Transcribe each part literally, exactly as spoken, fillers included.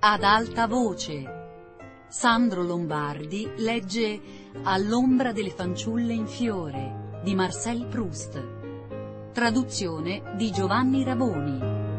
Ad alta voce. Sandro Lombardi legge All'ombra delle fanciulle in fiore di Marcel Proust. Traduzione di Giovanni Raboni.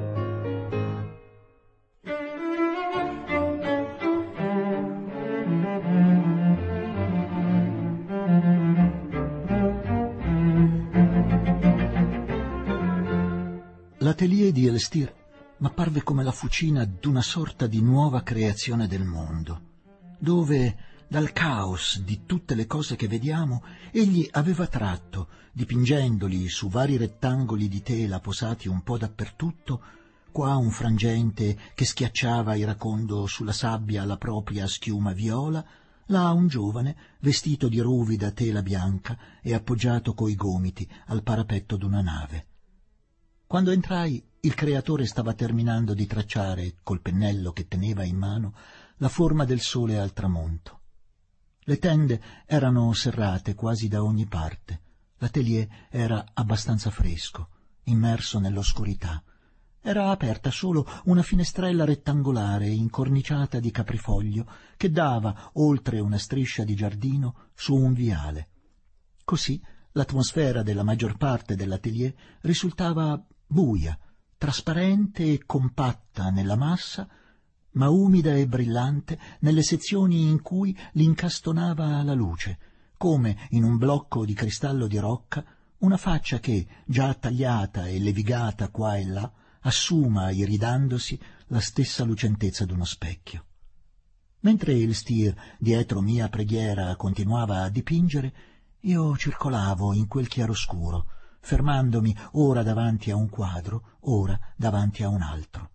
L'atelier di Elstir m'apparve come la fucina d'una sorta di nuova creazione del mondo, dove dal caos di tutte le cose che vediamo egli aveva tratto, dipingendoli su vari rettangoli di tela posati un po' dappertutto, qua un frangente che schiacciava iracondo sulla sabbia la propria schiuma viola, là un giovane vestito di ruvida tela bianca e appoggiato coi gomiti al parapetto d'una nave. Quando entrai, il creatore stava terminando di tracciare, col pennello che teneva in mano, la forma del sole al tramonto. Le tende erano serrate quasi da ogni parte. L'atelier era abbastanza fresco, immerso nell'oscurità. Era aperta solo una finestrella rettangolare incorniciata di caprifoglio che dava, oltre una striscia di giardino, su un viale. Così l'atmosfera della maggior parte dell'atelier risultava buia, trasparente e compatta nella massa, ma umida e brillante nelle sezioni in cui l'incastonava la luce, come in un blocco di cristallo di rocca una faccia che, già tagliata e levigata qua e là, assuma, iridandosi, la stessa lucentezza d'uno specchio. Mentre Elstir, dietro mia preghiera, continuava a dipingere, io circolavo in quel chiaroscuro, fermandomi ora davanti a un quadro, ora davanti a un altro.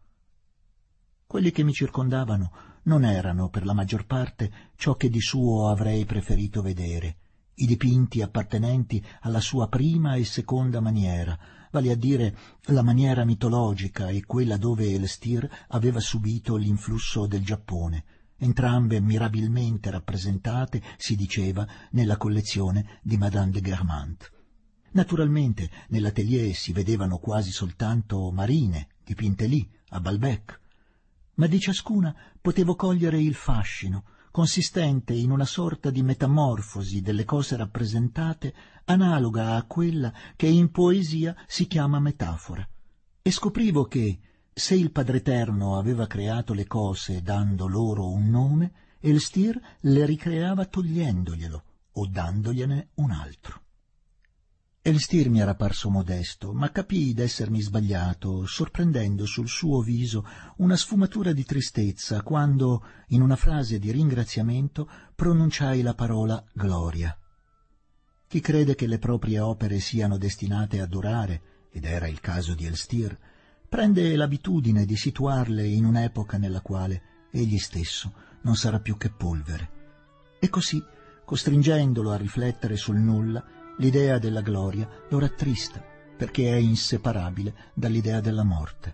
Quelli che mi circondavano non erano, per la maggior parte, ciò che di suo avrei preferito vedere, i dipinti appartenenti alla sua prima e seconda maniera, vale a dire la maniera mitologica e quella dove Elstir aveva subito l'influsso del Giappone, entrambe mirabilmente rappresentate, si diceva, nella collezione di Madame de Guermantes. Naturalmente nell'atelier si vedevano quasi soltanto marine, dipinte lì, a Balbec, ma di ciascuna potevo cogliere il fascino, consistente in una sorta di metamorfosi delle cose rappresentate, analoga a quella che in poesia si chiama metafora, e scoprivo che, se il Padreterno aveva creato le cose dando loro un nome, Elstir le ricreava togliendoglielo o dandogliene un altro. Elstir mi era parso modesto, ma capii d'essermi sbagliato, sorprendendo sul suo viso una sfumatura di tristezza quando, in una frase di ringraziamento, pronunciai la parola gloria. Chi crede che le proprie opere siano destinate a durare, ed era il caso di Elstir, prende l'abitudine di situarle in un'epoca nella quale egli stesso non sarà più che polvere. E così, costringendolo a riflettere sul nulla, l'idea della gloria lo rattrista, perché è inseparabile dall'idea della morte.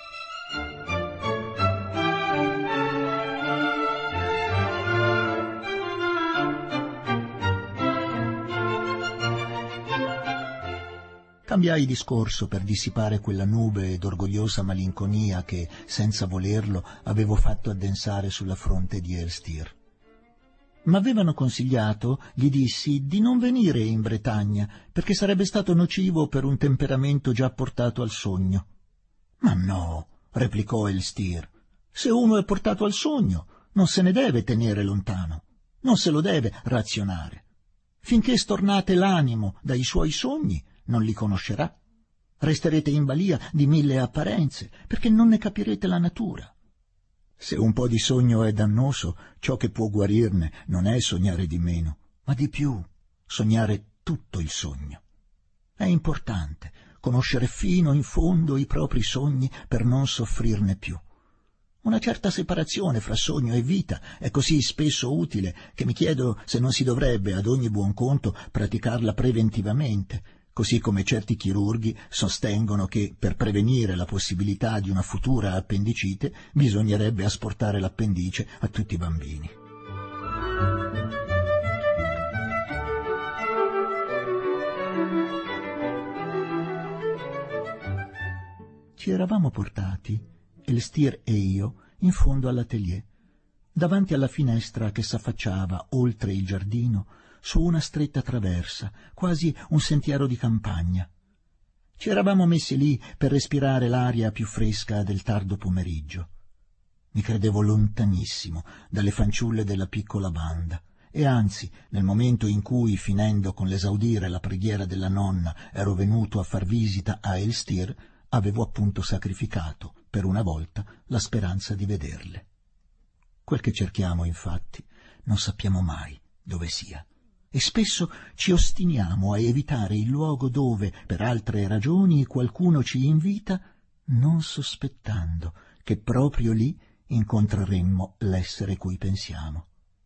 Cambiai discorso per dissipare quella nube d'orgogliosa malinconia che, senza volerlo, avevo fatto addensare sulla fronte di Elstir. M'avevano consigliato, gli dissi, di non venire in Bretagna, perché sarebbe stato nocivo per un temperamento già portato al sogno. «Ma no», replicò Elstir, «se uno è portato al sogno, non se ne deve tenere lontano, non se lo deve razionare. Finché stornate l'animo dai suoi sogni, non li conoscerà. Resterete in balia di mille apparenze, perché non ne capirete la natura. Se un po' di sogno è dannoso, ciò che può guarirne non è sognare di meno, ma di più, sognare tutto il sogno. È importante conoscere fino in fondo i propri sogni per non soffrirne più. Una certa separazione fra sogno e vita è così spesso utile che mi chiedo se non si dovrebbe, ad ogni buon conto, praticarla preventivamente, così come certi chirurghi sostengono che per prevenire la possibilità di una futura appendicite bisognerebbe asportare l'appendice a tutti i bambini. Ci eravamo portati, Elstir e io, in fondo all'atelier, davanti alla finestra che s'affacciava oltre il giardino su una stretta traversa, quasi un sentiero di campagna. Ci eravamo messi lì per respirare l'aria più fresca del tardo pomeriggio. Mi credevo lontanissimo dalle fanciulle della piccola banda, e anzi, nel momento in cui, finendo con l'esaudire la preghiera della nonna, ero venuto a far visita a Elstir, avevo appunto sacrificato, per una volta, la speranza di vederle. Quel che cerchiamo, infatti, non sappiamo mai dove sia, e spesso ci ostiniamo a evitare il luogo dove, per altre ragioni, qualcuno ci invita, non sospettando che proprio lì incontreremmo l'essere cui pensiamo.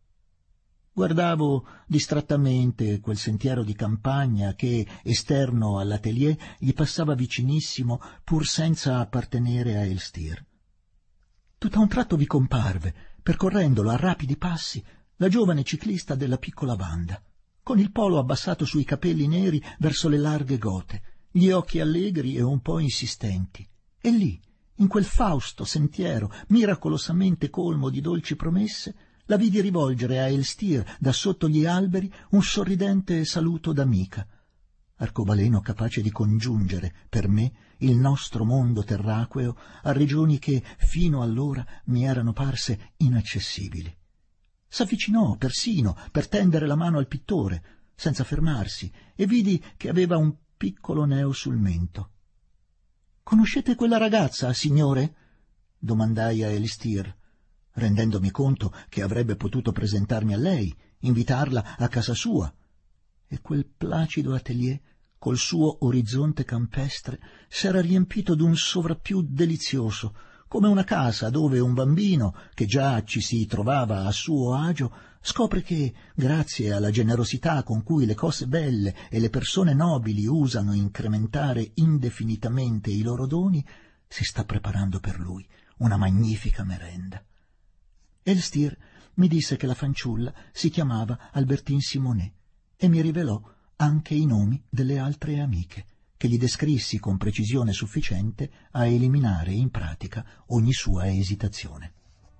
Guardavo distrattamente quel sentiero di campagna che, esterno all'atelier, gli passava vicinissimo pur senza appartenere a Elstir. Tutto a un tratto vi comparve, percorrendolo a rapidi passi, la giovane ciclista della piccola banda, con il polo abbassato sui capelli neri verso le larghe gote, gli occhi allegri e un po' insistenti. E lì, in quel fausto sentiero miracolosamente colmo di dolci promesse, la vidi rivolgere a Elstir da sotto gli alberi un sorridente saluto d'amica, arcobaleno capace di congiungere per me il nostro mondo terraqueo a regioni che fino allora mi erano parse inaccessibili. S'avvicinò persino per tendere la mano al pittore, senza fermarsi, e vidi che aveva un piccolo neo sul mento. «Conoscete quella ragazza, signore?» domandai a Elstir, rendendomi conto che avrebbe potuto presentarmi a lei, invitarla a casa sua. E quel placido atelier, col suo orizzonte campestre, s'era riempito d'un sovrappiù delizioso, come una casa dove un bambino, che già ci si trovava a suo agio, scopre che, grazie alla generosità con cui le cose belle e le persone nobili usano incrementare indefinitamente i loro doni, si sta preparando per lui una magnifica merenda. Elstir mi disse che la fanciulla si chiamava Albertine Simonet e mi rivelò anche i nomi delle altre amiche, che gli descrissi con precisione sufficiente a eliminare in pratica ogni sua esitazione.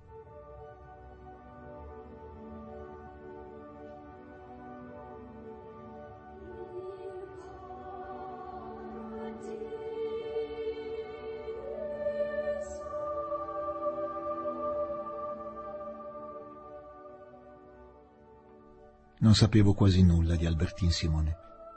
Non sapevo quasi nulla di Albertine Simonet.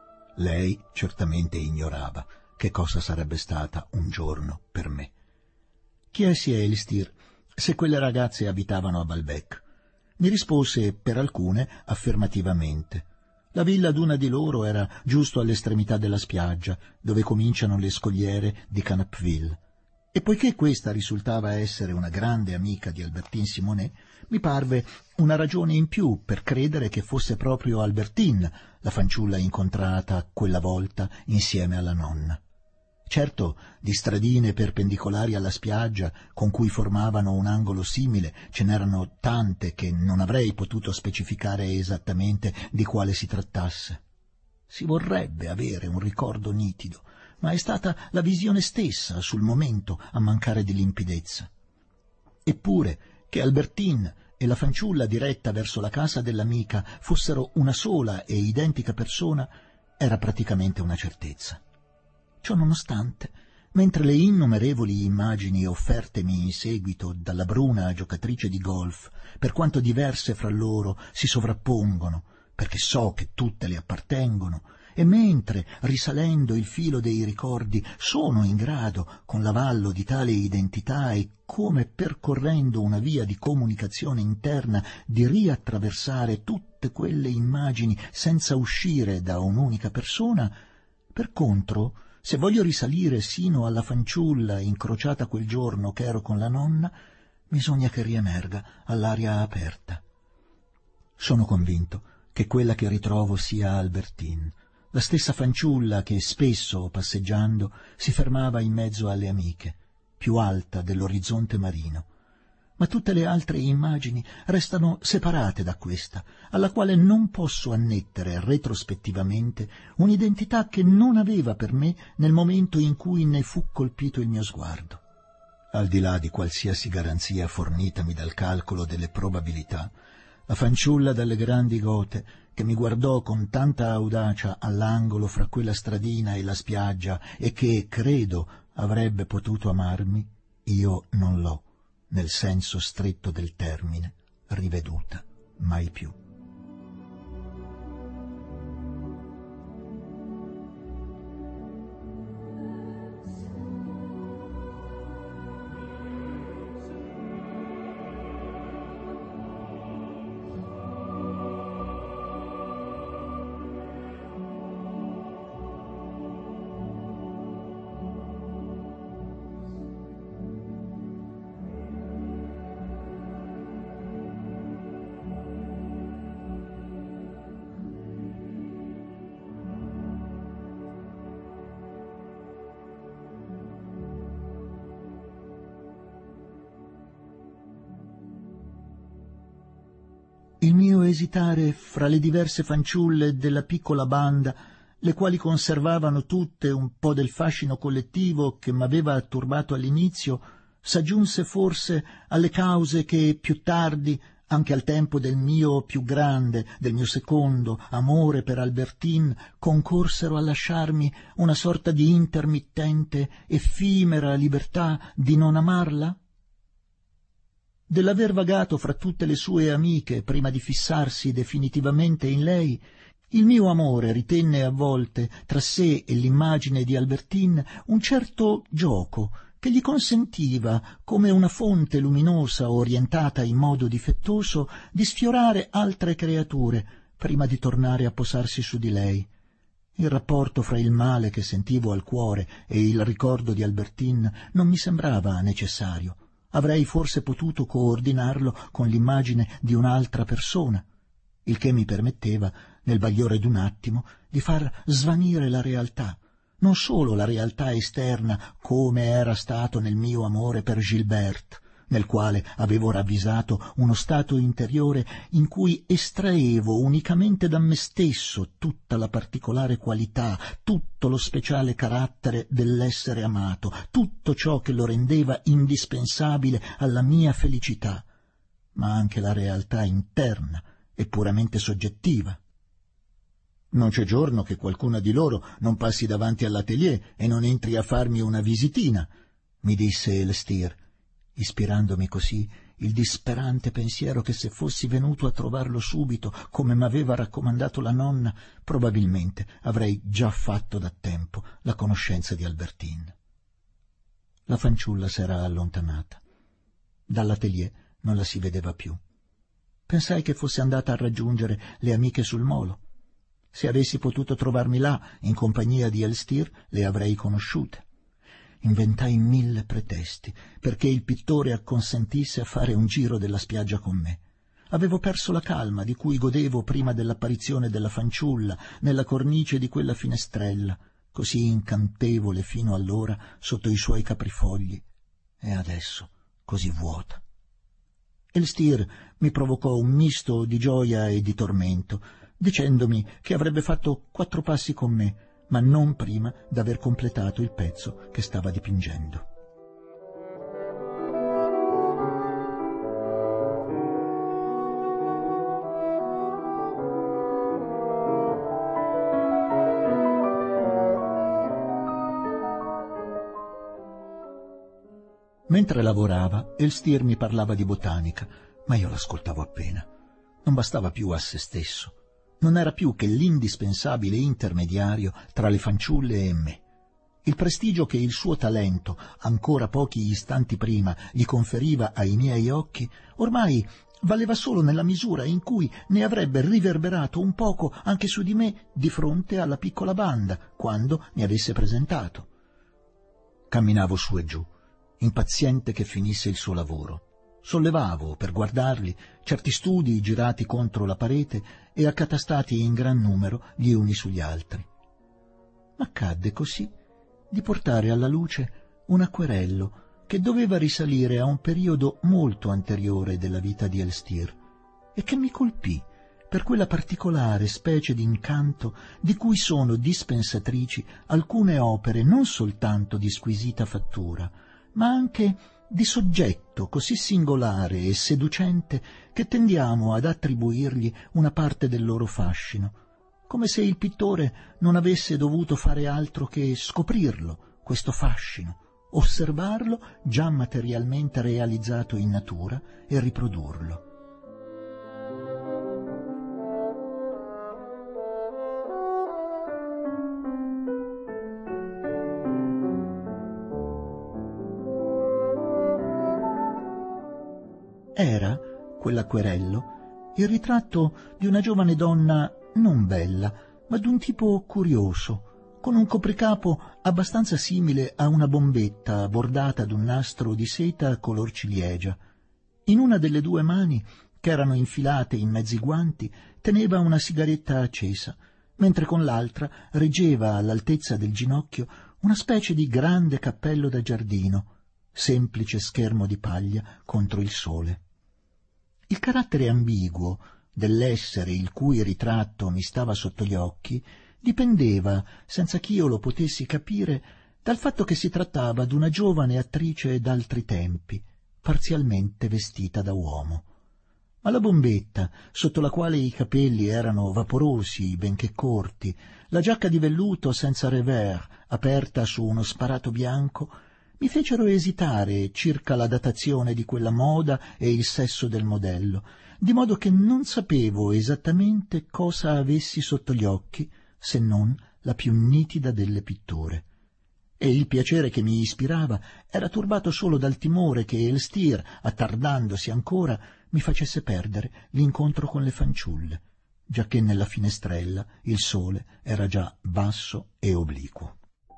Lei certamente ignorava che cosa sarebbe stata un giorno per me. Chiesi a Elstir se quelle ragazze abitavano a Balbec. Mi rispose per alcune affermativamente. La villa d'una di loro era giusto all'estremità della spiaggia, dove cominciano le scogliere di Canapville. E poiché questa risultava essere una grande amica di Albertine Simonet, mi parve una ragione in più per credere che fosse proprio Albertine la fanciulla incontrata quella volta insieme alla nonna. Certo, di stradine perpendicolari alla spiaggia, con cui formavano un angolo simile, ce n'erano tante che non avrei potuto specificare esattamente di quale si trattasse. Si vorrebbe avere un ricordo nitido, ma è stata la visione stessa sul momento a mancare di limpidezza. Eppure che Albertine e la fanciulla diretta verso la casa dell'amica fossero una sola e identica persona era praticamente una certezza. Ciò nonostante, mentre le innumerevoli immagini offertemi in seguito dalla bruna giocatrice di golf, per quanto diverse fra loro, si sovrappongono, perché so che tutte le appartengono, e mentre, risalendo il filo dei ricordi, sono in grado, con l'avallo di tale identità e come percorrendo una via di comunicazione interna, di riattraversare tutte quelle immagini senza uscire da un'unica persona, per contro, se voglio risalire sino alla fanciulla incrociata quel giorno che ero con la nonna, bisogna che riemerga all'aria aperta. Sono convinto che quella che ritrovo sia Albertine, la stessa fanciulla che spesso, passeggiando, si fermava in mezzo alle amiche, più alta dell'orizzonte marino. Ma tutte le altre immagini restano separate da questa, alla quale non posso annettere retrospettivamente un'identità che non aveva per me nel momento in cui ne fu colpito il mio sguardo. al di là di qualsiasi garanzia fornitami dal calcolo delle probabilità, la fanciulla dalle grandi gote che mi guardò con tanta audacia all'angolo fra quella stradina e la spiaggia e che, credo, avrebbe potuto amarmi, io non l'ho, nel senso stretto del termine, riveduta mai più. Il mio esitare fra le diverse fanciulle della piccola banda, le quali conservavano tutte un po' del fascino collettivo che m'aveva turbato all'inizio, s'aggiunse forse alle cause che più tardi, anche al tempo del mio più grande, del mio secondo amore per Albertine, concorsero a lasciarmi una sorta di intermittente, effimera libertà di non amarla? Dell'aver vagato fra tutte le sue amiche prima di fissarsi definitivamente in lei, il mio amore ritenne a volte tra sé e l'immagine di Albertine un certo gioco che gli consentiva, come una fonte luminosa orientata in modo difettoso, di sfiorare altre creature prima di tornare a posarsi su di lei. Il rapporto fra il male che sentivo al cuore e il ricordo di Albertine non mi sembrava necessario. Avrei forse potuto coordinarlo con l'immagine di un'altra persona, il che mi permetteva, nel bagliore d'un attimo, di far svanire la realtà, non solo la realtà esterna come era stato nel mio amore per Gilberte, nel quale avevo ravvisato uno stato interiore in cui estraevo unicamente da me stesso tutta la particolare qualità, tutto lo speciale carattere dell'essere amato, tutto ciò che lo rendeva indispensabile alla mia felicità, ma anche la realtà interna e puramente soggettiva. Non c'è giorno che qualcuna di loro non passi davanti all'atelier e non entri a farmi una visitina, mi disse Elstir, ispirandomi così il disperante pensiero che se fossi venuto a trovarlo subito, come m'aveva raccomandato la nonna, probabilmente avrei già fatto da tempo la conoscenza di Albertine. La fanciulla s'era allontanata. Dall'atelier non la si vedeva più. Pensai che fosse andata a raggiungere le amiche sul molo. Se avessi potuto trovarmi là, in compagnia di Elstir, le avrei conosciute. Inventai mille pretesti perché il pittore acconsentisse a fare un giro della spiaggia con me. Avevo perso la calma di cui godevo prima dell'apparizione della fanciulla nella cornice di quella finestrella, così incantevole fino allora sotto i suoi caprifogli, e adesso così vuota. Elstir mi provocò un misto di gioia e di tormento, dicendomi che avrebbe fatto quattro passi con me, ma non prima d'aver completato il pezzo che stava dipingendo. Mentre lavorava, Elstir mi parlava di botanica, ma io l'ascoltavo appena. Non bastava più a se stesso. Non era più che l'indispensabile intermediario tra le fanciulle e me. Il prestigio che il suo talento, ancora pochi istanti prima, gli conferiva ai miei occhi, ormai valeva solo nella misura in cui ne avrebbe riverberato un poco anche su di me di fronte alla piccola banda, quando mi avesse presentato. Camminavo su e giù, impaziente che finisse il suo lavoro. Sollevavo, per guardarli, certi studi girati contro la parete e accatastati in gran numero gli uni sugli altri. M'accadde così di portare alla luce un acquerello che doveva risalire a un periodo molto anteriore della vita di Elstir e che mi colpì per quella particolare specie di incanto di cui sono dispensatrici alcune opere non soltanto di squisita fattura, ma anche di soggetto così singolare e seducente che tendiamo ad attribuirgli una parte del loro fascino, come se il pittore non avesse dovuto fare altro che scoprirlo, questo fascino, osservarlo già materialmente realizzato in natura e riprodurlo. Era, quell'acquerello, il ritratto di una giovane donna non bella, ma d'un tipo curioso, con un copricapo abbastanza simile a una bombetta bordata d'un nastro di seta color ciliegia. In una delle due mani, che erano infilate in mezzi guanti, teneva una sigaretta accesa, mentre con l'altra reggeva all'altezza del ginocchio una specie di grande cappello da giardino, semplice schermo di paglia contro il sole. Il carattere ambiguo dell'essere il cui ritratto mi stava sotto gli occhi dipendeva, senza ch'io lo potessi capire, dal fatto che si trattava d'una giovane attrice d'altri tempi, parzialmente vestita da uomo. Ma la bombetta, sotto la quale i capelli erano vaporosi, benché corti, la giacca di velluto senza revers, aperta su uno sparato bianco, mi fecero esitare circa la datazione di quella moda e il sesso del modello, di modo che non sapevo esattamente cosa avessi sotto gli occhi, se non la più nitida delle pitture. E il piacere che mi ispirava era turbato solo dal timore che Elstir, attardandosi ancora, mi facesse perdere l'incontro con le fanciulle, giacché nella finestrella il sole era già basso e obliquo.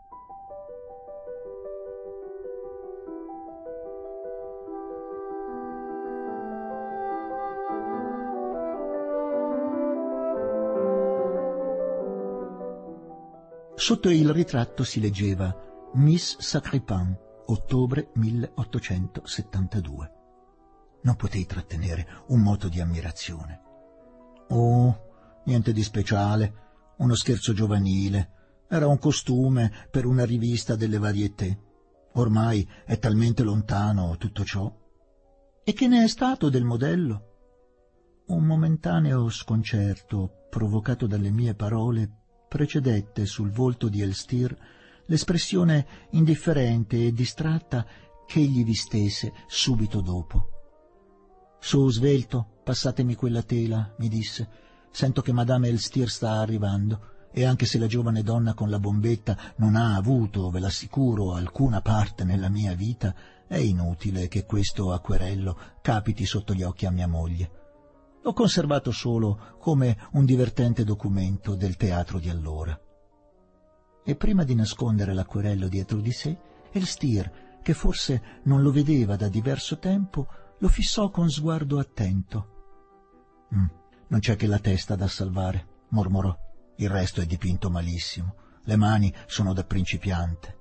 Sotto il ritratto si leggeva Miss Sacré-Pain, ottobre milleottocentosettantadue. Non potei trattenere un moto di ammirazione. Oh, niente di speciale, uno scherzo giovanile, era un costume per una rivista delle varietà. Ormai è talmente lontano tutto ciò. E che ne è stato del modello? Un momentaneo sconcerto, provocato dalle mie parole, precedette sul volto di Elstir l'espressione indifferente e distratta che egli vi stese subito dopo. «Su, svelto, passatemi quella tela», mi disse. «Sento che Madame Elstir sta arrivando, e anche se la giovane donna con la bombetta non ha avuto, ve l'assicuro, alcuna parte nella mia vita, è inutile che questo acquerello capiti sotto gli occhi a mia moglie. L'ho conservato solo come un divertente documento del teatro di allora». E prima di nascondere l'acquerello dietro di sé, Elstir, che forse non lo vedeva da diverso tempo, lo fissò con sguardo attento. Mm, «Non c'è che la testa da salvare», mormorò. «Il resto è dipinto malissimo. Le mani sono da principiante».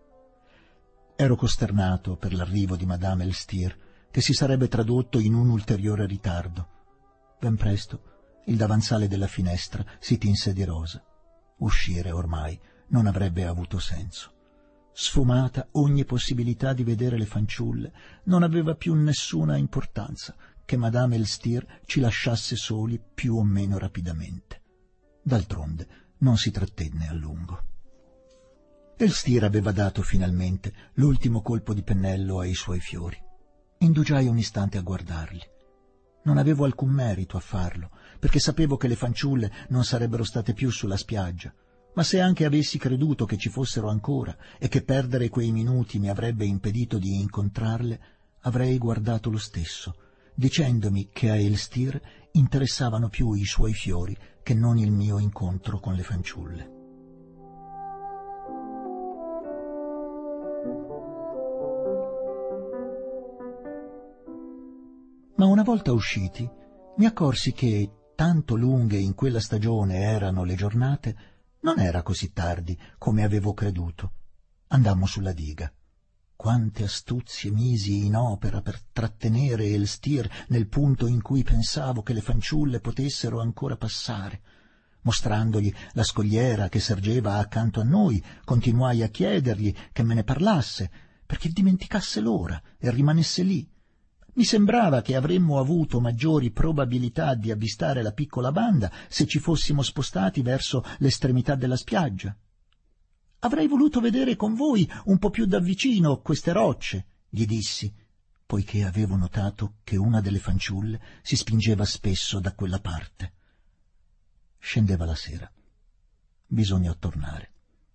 Ero costernato per l'arrivo di Madame Elstir, che si sarebbe tradotto in un ulteriore ritardo. Ben presto il davanzale della finestra si tinse di rosa. Uscire ormai non avrebbe avuto senso. Sfumata ogni possibilità di vedere le fanciulle, non aveva più nessuna importanza che Madame Elstir ci lasciasse soli più o meno rapidamente. D'altronde non si trattenne a lungo. Elstir aveva dato finalmente l'ultimo colpo di pennello ai suoi fiori. Indugiai un istante a guardarli. Non avevo alcun merito a farlo, perché sapevo che le fanciulle non sarebbero state più sulla spiaggia, ma se anche avessi creduto che ci fossero ancora e che perdere quei minuti mi avrebbe impedito di incontrarle, avrei guardato lo stesso, dicendomi che a Elstir interessavano più i suoi fiori che non il mio incontro con le fanciulle. Ma una volta usciti, mi accorsi che, tanto lunghe in quella stagione erano le giornate, non era così tardi come avevo creduto. Andammo sulla diga. Quante astuzie misi in opera per trattenere Elstir nel punto in cui pensavo che le fanciulle potessero ancora passare. Mostrandogli la scogliera che sergeva accanto a noi, continuai a chiedergli che me ne parlasse, perché dimenticasse l'ora e rimanesse lì. Mi sembrava che avremmo avuto maggiori probabilità di avvistare la piccola banda se ci fossimo spostati verso l'estremità della spiaggia. «Avrei voluto vedere con voi un po' più da vicino queste rocce», gli dissi, poiché avevo notato che una delle fanciulle si spingeva spesso da quella parte. Scendeva la sera. Bisognò tornare.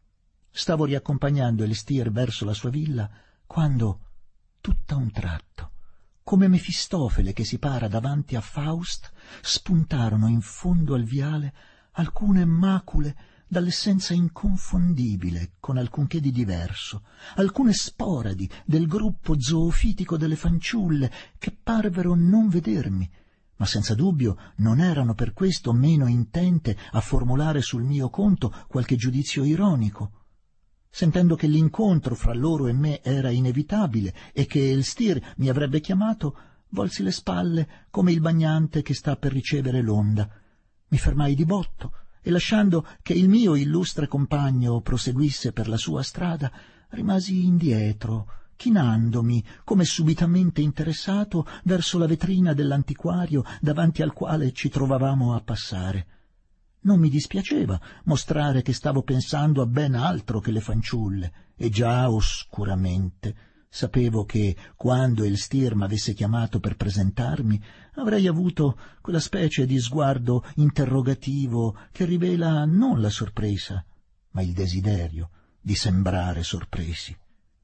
Stavo riaccompagnando Elstir verso la sua villa quando, tutt'a un tratto, come Mefistofele che si para davanti a Faust, spuntarono in fondo al viale alcune macule dall'essenza inconfondibile con alcunché di diverso, alcune sporadi del gruppo zoofitico delle fanciulle che parvero non vedermi, ma senza dubbio non erano per questo meno intente a formulare sul mio conto qualche giudizio ironico. Sentendo che l'incontro fra loro e me era inevitabile e che Elstir mi avrebbe chiamato, volsi le spalle come il bagnante che sta per ricevere l'onda. Mi fermai di botto e, lasciando che il mio illustre compagno proseguisse per la sua strada, rimasi indietro, chinandomi, come subitamente interessato, verso la vetrina dell'antiquario davanti al quale ci trovavamo a passare. Non mi dispiaceva mostrare che stavo pensando a ben altro che le fanciulle, e già oscuramente sapevo che, quando Elstir m'avesse chiamato per presentarmi, avrei avuto quella specie di sguardo interrogativo che rivela non la sorpresa, ma il desiderio di sembrare sorpresi.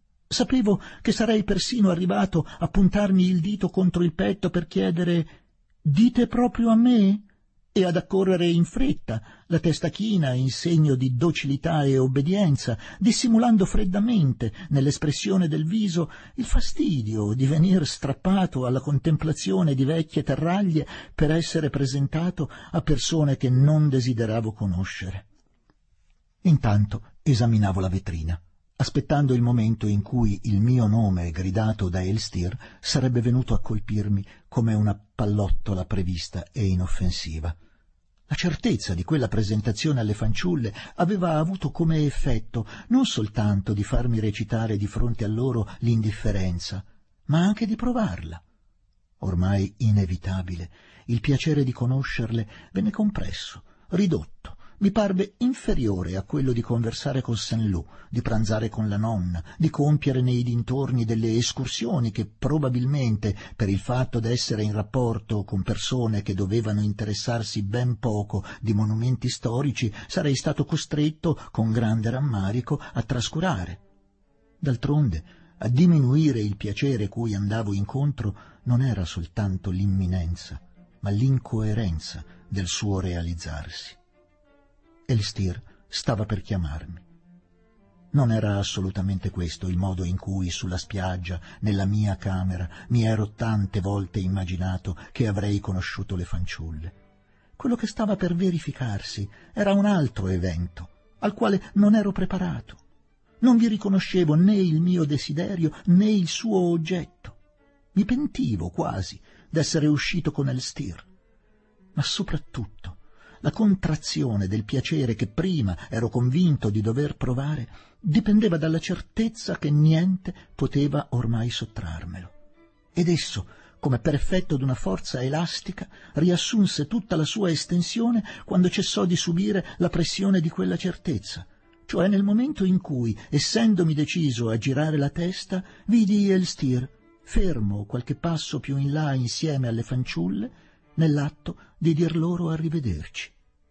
Sapevo che sarei persino arrivato a puntarmi il dito contro il petto per chiedere «Dite proprio a me?» e ad accorrere in fretta, la testa china in segno di docilità e obbedienza, dissimulando freddamente nell'espressione del viso il fastidio di venir strappato alla contemplazione di vecchie terraglie per essere presentato a persone che non desideravo conoscere. Intanto esaminavo la vetrina, aspettando il momento in cui il mio nome, gridato da Elstir, sarebbe venuto a colpirmi come una pallottola prevista e inoffensiva. La certezza di quella presentazione alle fanciulle aveva avuto come effetto non soltanto di farmi recitare di fronte a loro l'indifferenza, ma anche di provarla. Ormai inevitabile, il piacere di conoscerle venne compresso, ridotto. Mi parve inferiore a quello di conversare con Saint-Loup, di pranzare con la nonna, di compiere nei dintorni delle escursioni che probabilmente, per il fatto d'essere in rapporto con persone che dovevano interessarsi ben poco di monumenti storici, sarei stato costretto, con grande rammarico, a trascurare. D'altronde, a diminuire il piacere cui andavo incontro non era soltanto l'imminenza, ma l'incoerenza del suo realizzarsi. Elstir stava per chiamarmi. Non era assolutamente questo il modo in cui sulla spiaggia, nella mia camera, mi ero tante volte immaginato che avrei conosciuto le fanciulle. Quello che stava per verificarsi era un altro evento, al quale non ero preparato. Non vi riconoscevo né il mio desiderio né il suo oggetto. Mi pentivo quasi d'essere uscito con Elstir, ma soprattutto la contrazione del piacere che prima ero convinto di dover provare dipendeva dalla certezza che niente poteva ormai sottrarmelo. Ed esso, come per effetto d'una forza elastica, riassunse tutta la sua estensione quando cessò di subire la pressione di quella certezza, cioè nel momento in cui, essendomi deciso a girare la testa, vidi Elstir fermo qualche passo più in là insieme alle fanciulle, nell'atto di dir loro arrivederci.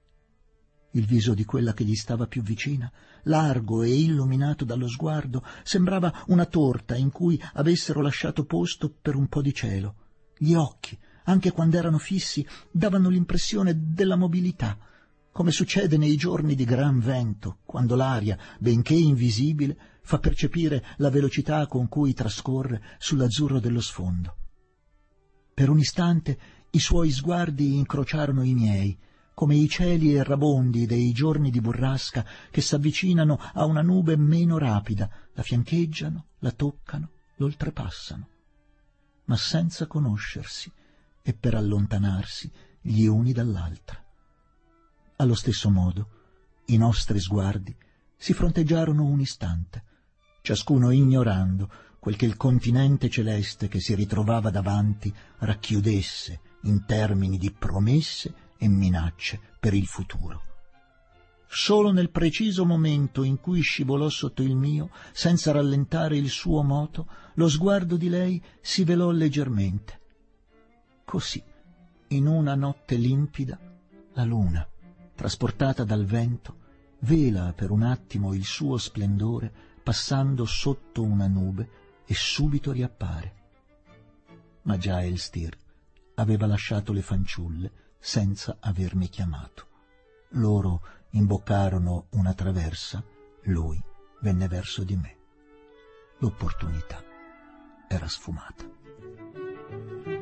Il viso di quella che gli stava più vicina, largo e illuminato dallo sguardo, sembrava una torta in cui avessero lasciato posto per un po' di cielo. Gli occhi, anche quando erano fissi, davano l'impressione della mobilità, come succede nei giorni di gran vento, quando l'aria, benché invisibile, fa percepire la velocità con cui trascorre sull'azzurro dello sfondo. Per un istante i suoi sguardi incrociarono i miei, come i cieli errabondi dei giorni di burrasca che s'avvicinano a una nube meno rapida, la fiancheggiano, la toccano, l'oltrepassano, ma senza conoscersi e per allontanarsi gli uni dall'altra. Allo stesso modo, i nostri sguardi si fronteggiarono un istante, ciascuno ignorando quel che il continente celeste che si ritrovava davanti racchiudesse in termini di promesse e minacce per il futuro. Solo nel preciso momento in cui scivolò sotto il mio, senza rallentare il suo moto, lo sguardo di lei si velò leggermente. Così, in una notte limpida, la luna, trasportata dal vento, vela per un attimo il suo splendore passando sotto una nube e subito riappare. Ma già Elstir aveva lasciato le fanciulle senza avermi chiamato. Loro imboccarono una traversa, lui venne verso di me. L'opportunità era sfumata.